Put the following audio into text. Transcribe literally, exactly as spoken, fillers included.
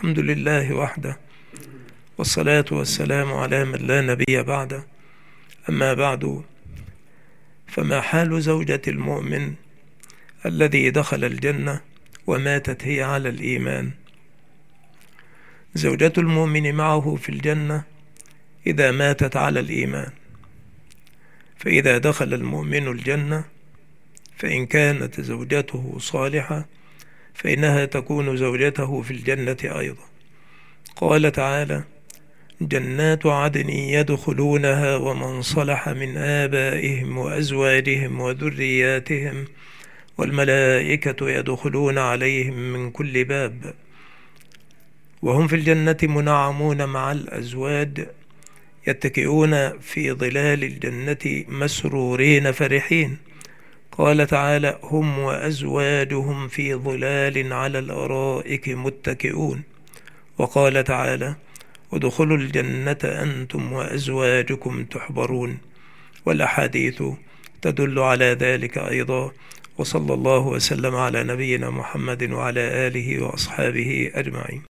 الحمد لله وحده، والصلاة والسلام على من لا نبي بعده. أما بعد، فما حال زوجة المؤمن الذي دخل الجنة وماتت هي على الإيمان؟ زوجة المؤمن معه في الجنة إذا ماتت على الإيمان، فإذا دخل المؤمن الجنة فإن كانت زوجته صالحة فإنها تكون زوجته في الجنة أيضا. قال تعالى: جنات عدن يدخلونها ومن صلح من آبائهم وأزواجهم وذرياتهم والملائكة يدخلون عليهم من كل باب وهم في الجنة منعمون مع الأزواج يتكئون في ظلال الجنة مسرورين فرحين. قال تعالى: هم وأزواجهم في ظلال على الأرائك متكئون. وقال تعالى: ادخلوا الجنة أنتم وأزواجكم تحبرون. والأحاديث تدل على ذلك أيضا. وصلى الله وسلم على نبينا محمد وعلى آله وأصحابه أجمعين.